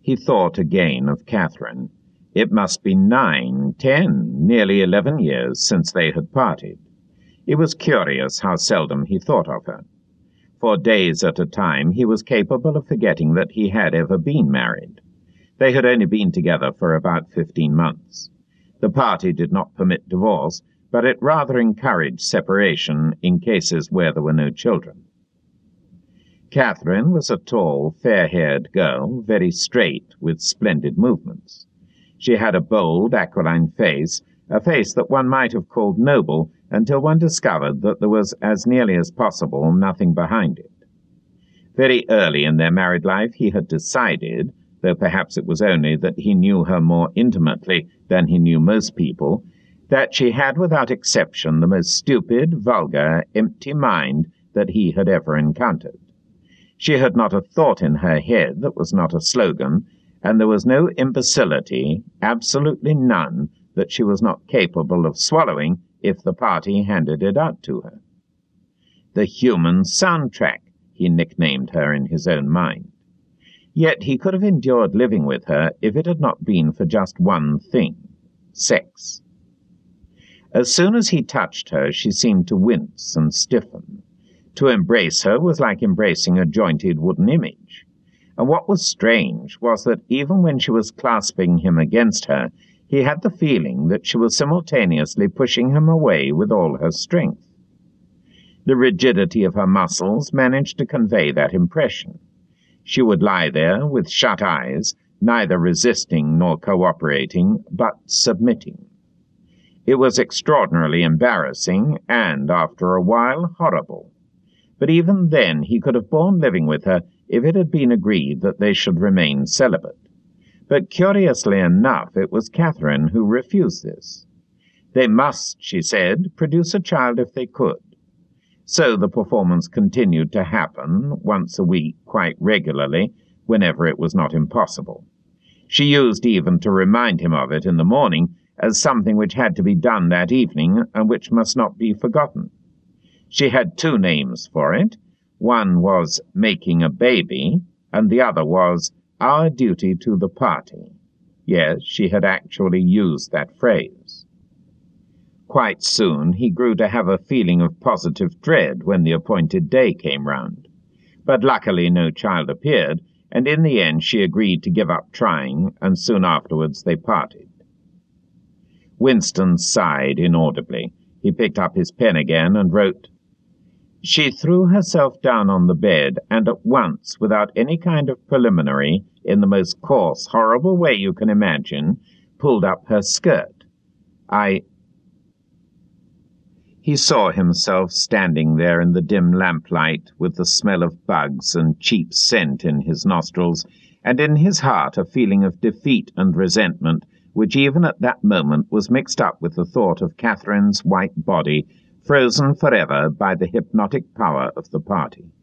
He thought again of Catherine. It must be 9, 10, nearly 11 years since they had parted. It was curious how seldom he thought of her. For days at a time he was capable of forgetting that he had ever been married. They had only been together for about 15 months. The party did not permit divorce, but it rather encouraged separation in cases where there were no children. Catherine was a tall, fair-haired girl, very straight, with splendid movements. She had a bold, aquiline face, a face that one might have called noble until one discovered that there was, as nearly as possible, nothing behind it. Very early in their married life he had decided, though perhaps it was only that he knew her more intimately than he knew most people, that she had without exception the most stupid, vulgar, empty mind that he had ever encountered. She had not a thought in her head that was not a slogan, and there was no imbecility, absolutely none, that she was not capable of swallowing if the party handed it out to her. The human soundtrack, he nicknamed her in his own mind. Yet he could have endured living with her if it had not been for just one thing: sex. As soon as he touched her, she seemed to wince and stiffen. To embrace her was like embracing a jointed wooden image. And what was strange was that even when she was clasping him against her, he had the feeling that she was simultaneously pushing him away with all her strength. The rigidity of her muscles managed to convey that impression. She would lie there with shut eyes, neither resisting nor cooperating, but submitting. It was extraordinarily embarrassing and, after a while, horrible. But even then he could have borne living with her if it had been agreed that they should remain celibate. But curiously enough, it was Catherine who refused this. They must, she said, produce a child if they could. So the performance continued to happen, once a week, quite regularly, whenever it was not impossible. She used even to remind him of it in the morning as something which had to be done that evening and which must not be forgotten. She had 2 names for it. One was making a baby, and the other was our duty to the party. Yes, she had actually used that phrase. Quite soon he grew to have a feeling of positive dread when the appointed day came round. But luckily no child appeared, and in the end she agreed to give up trying, and soon afterwards they parted. Winston sighed inaudibly. He picked up his pen again and wrote, "She threw herself down on the bed, and at once, without any kind of preliminary, in the most coarse, horrible way you can imagine, pulled up her skirt. He saw himself standing there in the dim lamplight, with the smell of bugs and cheap scent in his nostrils, and in his heart a feeling of defeat and resentment, which even at that moment was mixed up with the thought of Catherine's white body, frozen forever by the hypnotic power of the party.